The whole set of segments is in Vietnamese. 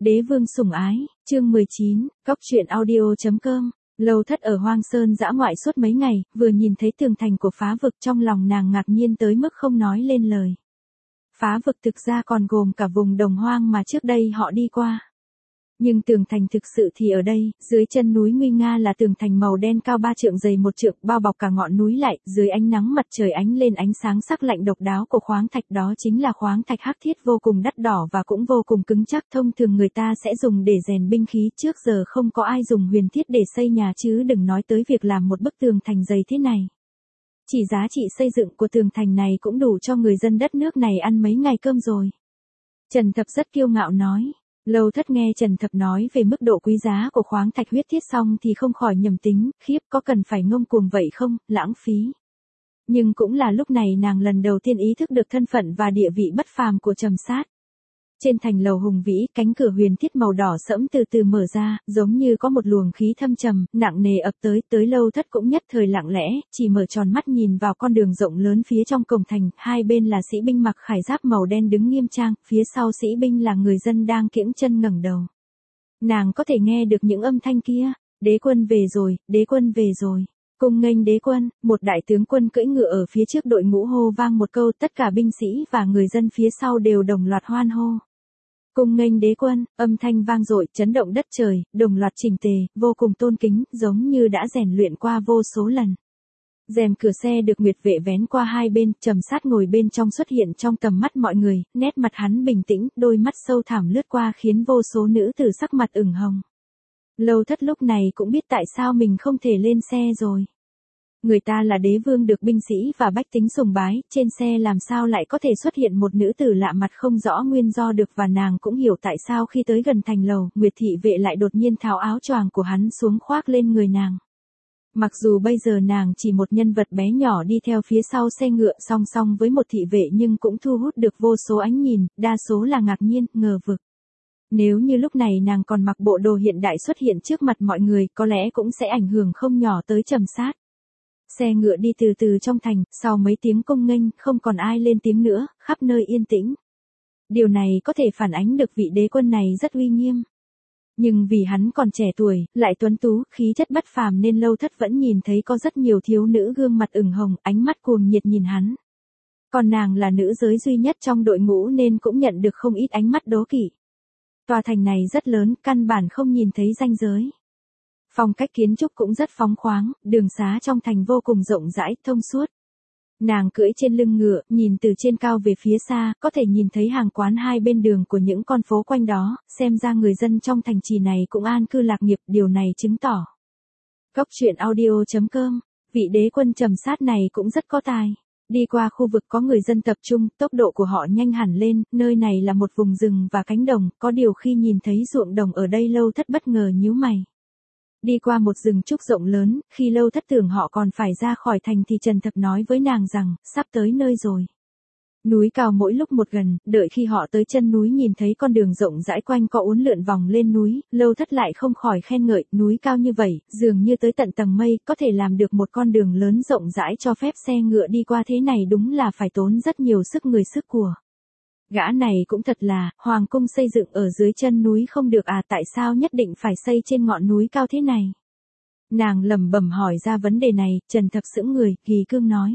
Đế vương sủng ái, chương 19, Cóc truyện audio.com. Lâu Thất ở Hoang Sơn dã ngoại suốt mấy ngày, vừa nhìn thấy tường thành của phá vực trong lòng nàng ngạc nhiên tới mức không nói lên lời. Phá vực thực ra còn gồm cả vùng đồng hoang mà trước đây họ đi qua. Nhưng tường thành thực sự thì ở đây, dưới chân núi nguy nga là tường thành màu đen cao 3 trượng dày 1 trượng, bao bọc cả ngọn núi lại, dưới ánh nắng mặt trời ánh lên ánh sáng sắc lạnh độc đáo của khoáng thạch, đó chính là khoáng thạch hắc thiết vô cùng đắt đỏ và cũng vô cùng cứng chắc, thông thường người ta sẽ dùng để rèn binh khí, trước giờ không có ai dùng huyền thiết để xây nhà chứ đừng nói tới việc làm một bức tường thành dày thế này. Chỉ giá trị xây dựng của tường thành này cũng đủ cho người dân đất nước này ăn mấy ngày cơm rồi. Trần Thập rất kiêu ngạo nói. Lâu Thất nghe Trần Thập nói về mức độ quý giá của khoáng thạch huyết thiết xong thì không khỏi nhầm tính, khiếp, có cần phải ngông cuồng vậy không, lãng phí. Nhưng cũng là lúc này nàng lần đầu tiên ý thức được thân phận và địa vị bất phàm của Trầm Sát. Trên thành lầu hùng vĩ, cánh cửa huyền thiết màu đỏ sẫm từ từ mở ra, giống như có một luồng khí thâm trầm, nặng nề ập tới Lâu Thất cũng nhất thời lặng lẽ, chỉ mở tròn mắt nhìn vào con đường rộng lớn phía trong cổng thành, hai bên là sĩ binh mặc khải giáp màu đen đứng nghiêm trang, phía sau sĩ binh là người dân đang kiễng chân ngẩng đầu. Nàng có thể nghe được những âm thanh kia, đế quân về rồi, đế quân về rồi. Cung nghênh đế quân, một đại tướng quân cưỡi ngựa ở phía trước đội ngũ hô vang một câu, tất cả binh sĩ và người dân phía sau đều đồng loạt hoan hô. Cung nghênh đế quân, âm thanh vang dội, chấn động đất trời, đồng loạt chỉnh tề, vô cùng tôn kính, giống như đã rèn luyện qua vô số lần. Rèm cửa xe được Nguyệt Vệ vén qua hai bên, Trầm Sát ngồi bên trong xuất hiện trong tầm mắt mọi người, nét mặt hắn bình tĩnh, đôi mắt sâu thẳm lướt qua khiến vô số nữ tử sắc mặt ửng hồng. Lâu Thất lúc này cũng biết tại sao mình không thể lên xe rồi. Người ta là đế vương được binh sĩ và bách tính sùng bái, trên xe làm sao lại có thể xuất hiện một nữ tử lạ mặt không rõ nguyên do được, và nàng cũng hiểu tại sao khi tới gần thành lầu, Nguyệt thị vệ lại đột nhiên tháo áo choàng của hắn xuống khoác lên người nàng. Mặc dù bây giờ nàng chỉ một nhân vật bé nhỏ đi theo phía sau xe ngựa song song với một thị vệ nhưng cũng thu hút được vô số ánh nhìn, đa số là ngạc nhiên, ngờ vực. Nếu như lúc này nàng còn mặc bộ đồ hiện đại xuất hiện trước mặt mọi người, có lẽ cũng sẽ ảnh hưởng không nhỏ tới Trầm Sát. Xe ngựa đi từ từ trong thành, sau mấy tiếng cung nghênh, không còn ai lên tiếng nữa, khắp nơi yên tĩnh. Điều này có thể phản ánh được vị đế quân này rất uy nghiêm. Nhưng vì hắn còn trẻ tuổi, lại tuấn tú, khí chất bất phàm nên Lâu Thất vẫn nhìn thấy có rất nhiều thiếu nữ gương mặt ửng hồng, ánh mắt cuồng nhiệt nhìn hắn. Còn nàng là nữ giới duy nhất trong đội ngũ nên cũng nhận được không ít ánh mắt đố kỵ. Tòa thành này rất lớn, căn bản không nhìn thấy ranh giới. Phong cách kiến trúc cũng rất phóng khoáng, đường xá trong thành vô cùng rộng rãi, thông suốt. Nàng cưỡi trên lưng ngựa, nhìn từ trên cao về phía xa, có thể nhìn thấy hàng quán hai bên đường của những con phố quanh đó, xem ra người dân trong thành trì này cũng an cư lạc nghiệp, điều này chứng tỏ. Cóc truyện audio.com, vị đế quân Trầm Sát này cũng rất có tài. Đi qua khu vực có người dân tập trung, tốc độ của họ nhanh hẳn lên, nơi này là một vùng rừng và cánh đồng, có điều khi nhìn thấy ruộng đồng ở đây Lâu Thất bất ngờ nhíu mày. Đi qua một rừng trúc rộng lớn, khi Lâu Thất tưởng họ còn phải ra khỏi thành thì Trần Thập nói với nàng rằng, sắp tới nơi rồi. Núi cao mỗi lúc một gần, đợi khi họ tới chân núi nhìn thấy con đường rộng rãi quanh co uốn lượn vòng lên núi, Lâu Thất lại không khỏi khen ngợi, núi cao như vậy, dường như tới tận tầng mây, có thể làm được một con đường lớn rộng rãi cho phép xe ngựa đi qua thế này đúng là phải tốn rất nhiều sức người sức của. Gã này cũng thật là, hoàng cung xây dựng ở dưới chân núi không được à, tại sao nhất định phải xây trên ngọn núi cao thế này? Nàng lẩm bẩm hỏi ra vấn đề này, Trần Thập sững người, kỳ cương nói.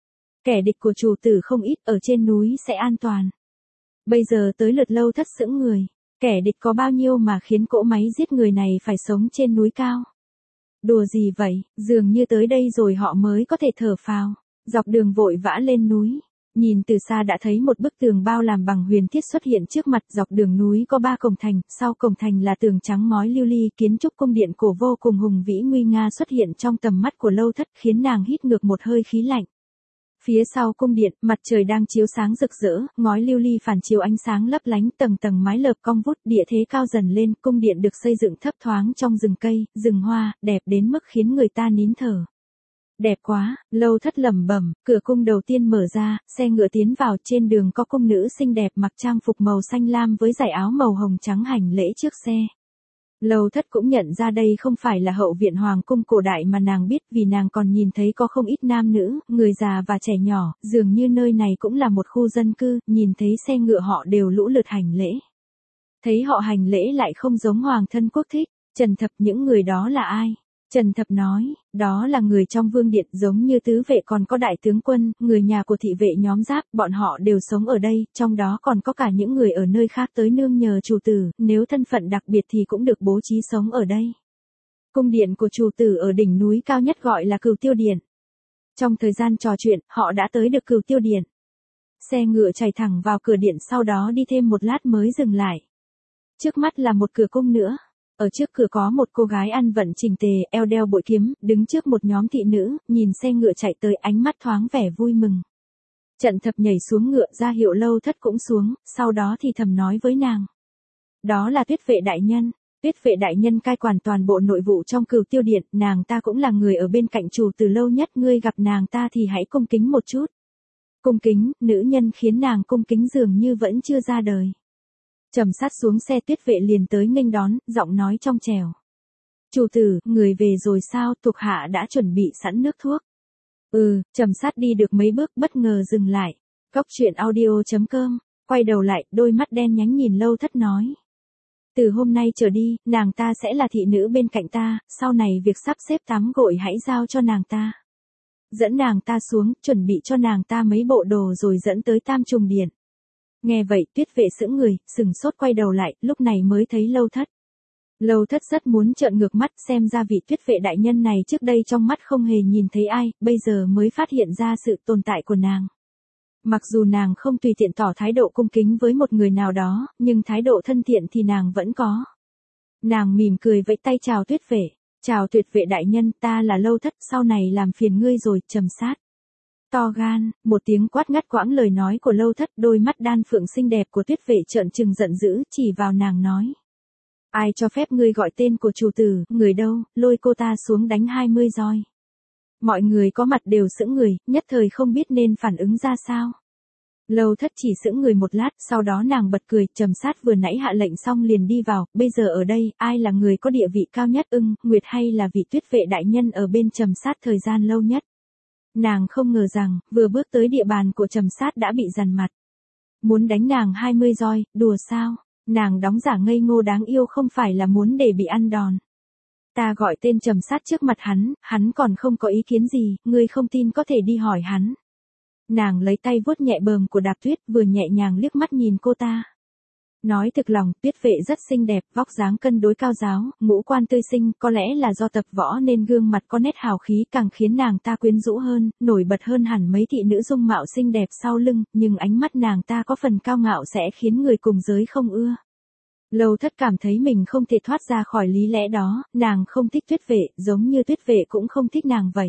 Kẻ địch của chủ tử không ít, ở trên núi sẽ an toàn. Bây giờ tới lượt Lâu Thất sững người, kẻ địch có bao nhiêu mà khiến cỗ máy giết người này phải sống trên núi cao? Đùa gì vậy, dường như tới đây rồi họ mới có thể thở phào, dọc đường vội vã lên núi. Nhìn từ xa đã thấy một bức tường bao làm bằng huyền thiết xuất hiện trước mặt, dọc đường núi có 3 cổng thành, sau cổng thành là tường trắng ngói lưu ly, kiến trúc cung điện cổ vô cùng hùng vĩ nguy nga xuất hiện trong tầm mắt của Lâu Thất khiến nàng hít ngược một hơi khí lạnh. Phía sau cung điện, mặt trời đang chiếu sáng rực rỡ, ngói lưu ly phản chiếu ánh sáng lấp lánh, tầng tầng mái lợp cong vút, địa thế cao dần lên, cung điện được xây dựng thấp thoáng trong rừng cây, rừng hoa, đẹp đến mức khiến người ta nín thở. Đẹp quá, Lâu Thất lẩm bẩm, cửa cung đầu tiên mở ra, xe ngựa tiến vào, trên đường có cung nữ xinh đẹp mặc trang phục màu xanh lam với dải áo màu hồng trắng hành lễ trước xe. Lâu Thất cũng nhận ra đây không phải là hậu viện hoàng cung cổ đại mà nàng biết, vì nàng còn nhìn thấy có không ít nam nữ, người già và trẻ nhỏ, dường như nơi này cũng là một khu dân cư, nhìn thấy xe ngựa họ đều lũ lượt hành lễ. Thấy họ hành lễ lại không giống hoàng thân quốc thích. Trần Thập, những người đó là ai? Trần Thập nói, đó là người trong vương điện, giống như tứ vệ còn có đại tướng quân, người nhà của thị vệ nhóm Giáp, bọn họ đều sống ở đây, trong đó còn có cả những người ở nơi khác tới nương nhờ chủ tử, nếu thân phận đặc biệt thì cũng được bố trí sống ở đây. Cung điện của chủ tử ở đỉnh núi cao nhất gọi là Cửu Tiêu Điện. Trong thời gian trò chuyện, họ đã tới được Cửu Tiêu Điện. Xe ngựa chạy thẳng vào cửa điện, sau đó đi thêm một lát mới dừng lại. Trước mắt là một cửa cung nữa. Ở trước cửa có một cô gái ăn vận chỉnh tề, eo đeo bội kiếm, đứng trước một nhóm thị nữ, nhìn xe ngựa chạy tới, ánh mắt thoáng vẻ vui mừng. Trần Thập nhảy xuống ngựa ra hiệu Lâu Thất cũng xuống, sau đó thì thầm nói với nàng. Đó là Tuyết vệ đại nhân. Tuyết vệ đại nhân cai quản toàn bộ nội vụ trong Cửu Tiêu Điện, nàng ta cũng là người ở bên cạnh chủ từ lâu nhất, ngươi gặp nàng ta thì hãy cung kính một chút. Cung kính, nữ nhân khiến nàng cung kính dường như vẫn chưa ra đời. Trầm Sát xuống xe, Tuyết vệ liền tới nghênh đón, giọng nói trong trẻo. Chủ tử, người về rồi sao? Thuộc hạ đã chuẩn bị sẵn nước thuốc. Trầm Sát đi được mấy bước bất ngờ dừng lại. Cóc truyện audio.com, quay đầu lại, đôi mắt đen nhánh nhìn Lâu Thất nói. Từ hôm nay trở đi, nàng ta sẽ là thị nữ bên cạnh ta, sau này việc sắp xếp tắm gội hãy giao cho nàng ta. Dẫn nàng ta xuống, chuẩn bị cho nàng ta mấy bộ đồ rồi dẫn tới Tam Trùng Điện. Nghe vậy, Tuyết vệ sững người, sừng sốt quay đầu lại, lúc này mới thấy Lâu Thất. Lâu Thất rất muốn trợn ngược mắt, xem ra vị Tuyết vệ đại nhân này trước đây trong mắt không hề nhìn thấy ai, bây giờ mới phát hiện ra sự tồn tại của nàng. Mặc dù nàng không tùy tiện tỏ thái độ cung kính với một người nào đó, nhưng thái độ thân thiện thì nàng vẫn có. Nàng mỉm cười vẫy tay chào Tuyết vệ. Chào Tuyệt vệ đại nhân, ta là Lâu Thất, sau này làm phiền ngươi rồi. Trầm Sát. To gan, một tiếng quát ngắt quãng lời nói của Lâu Thất, đôi mắt đan phượng xinh đẹp của Tuyết vệ trợn trừng giận dữ, chỉ vào nàng nói. Ai cho phép ngươi gọi tên của chủ tử, người đâu, lôi cô ta xuống đánh 20 roi. Mọi người có mặt đều sững người, nhất thời không biết nên phản ứng ra sao. Lâu Thất chỉ sững người một lát, sau đó nàng bật cười, Trầm Sát vừa nãy hạ lệnh xong liền đi vào, bây giờ ở đây, ai là người có địa vị cao nhất, Nguyệt hay là vị Tuyết vệ đại nhân ở bên Trầm Sát thời gian lâu nhất. Nàng không ngờ rằng, vừa bước tới địa bàn của Trầm Sát đã bị dằn mặt. Muốn đánh nàng 20 roi, đùa sao? Nàng đóng giả ngây ngô đáng yêu không phải là muốn để bị ăn đòn. Ta gọi tên Trầm Sát trước mặt hắn còn không có ý kiến gì, ngươi không tin có thể đi hỏi hắn. Nàng lấy tay vuốt nhẹ bờm của Đạp Tuyết, vừa nhẹ nhàng liếc mắt nhìn cô ta. Nói thực lòng, Tuyết vệ rất xinh đẹp, vóc dáng cân đối cao ráo, ngũ quan tươi xinh, có lẽ là do tập võ nên gương mặt có nét hào khí càng khiến nàng ta quyến rũ hơn, nổi bật hơn hẳn mấy thị nữ dung mạo xinh đẹp sau lưng, nhưng ánh mắt nàng ta có phần cao ngạo sẽ khiến người cùng giới không ưa. Lâu Thất cảm thấy mình không thể thoát ra khỏi lý lẽ đó, nàng không thích Tuyết vệ, giống như Tuyết vệ cũng không thích nàng vậy.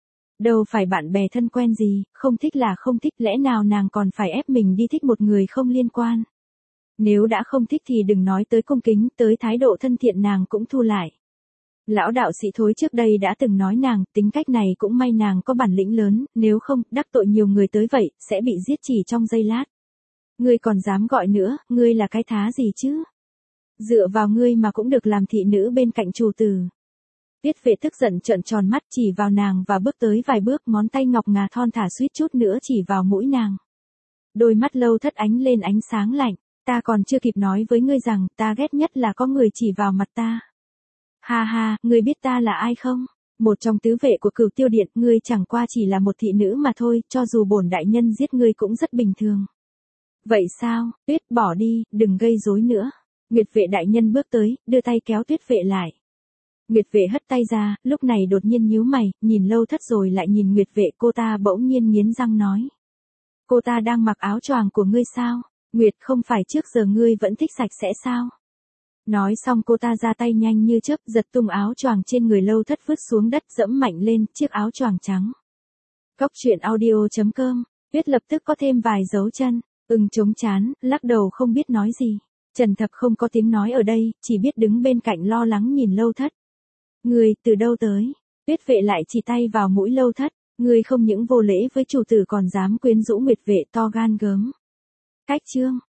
Đâu phải bạn bè thân quen gì, không thích là không thích, lẽ nào nàng còn phải ép mình đi thích một người không liên quan. Nếu đã không thích thì đừng nói tới cung kính, tới thái độ thân thiện nàng cũng thu lại. Lão đạo sĩ thối trước đây đã từng nói nàng, tính cách này cũng may nàng có bản lĩnh lớn, nếu không, đắc tội nhiều người tới vậy, sẽ bị giết chỉ trong giây lát. Ngươi còn dám gọi nữa, ngươi là cái thá gì chứ? Dựa vào ngươi mà cũng được làm thị nữ bên cạnh chủ tử. Tuyết vệ tức giận trợn tròn mắt chỉ vào nàng và bước tới vài bước, ngón tay ngọc ngà thon thả suýt chút nữa chỉ vào mũi nàng. Đôi mắt Lâu Thất ánh lên ánh sáng lạnh. Ta còn chưa kịp nói với ngươi rằng, ta ghét nhất là có người chỉ vào mặt ta. Ha ha, ngươi biết ta là ai không? Một trong tứ vệ của Cửu Tiêu Điện, ngươi chẳng qua chỉ là một thị nữ mà thôi, cho dù bổn đại nhân giết ngươi cũng rất bình thường. Vậy sao, Tuyết bỏ đi, đừng gây rối nữa. Nguyệt vệ đại nhân bước tới, đưa tay kéo Tuyết vệ lại. Nguyệt vệ hất tay ra, lúc này đột nhiên nhíu mày, nhìn Lâu Thất rồi lại nhìn Nguyệt vệ, cô ta bỗng nhiên nghiến răng nói. Cô ta đang mặc áo choàng của ngươi sao? Nguyệt, không phải trước giờ ngươi vẫn thích sạch sẽ sao? Nói xong cô ta ra tay nhanh như chớp, giật tung áo choàng trên người Lâu Thất vứt xuống đất, dẫm mạnh lên chiếc áo choàng trắng. Cóc truyện audio.com, Tuyết lập tức có thêm vài dấu chân, chống chán, lắc đầu không biết nói gì. Trần Thập không có tiếng nói ở đây, chỉ biết đứng bên cạnh lo lắng nhìn Lâu Thất. Ngươi, từ đâu tới? Tuyết vệ lại chỉ tay vào mũi Lâu Thất. Ngươi không những vô lễ với chủ tử còn dám quyến rũ Nguyệt vệ, to gan gớm. Cách chương.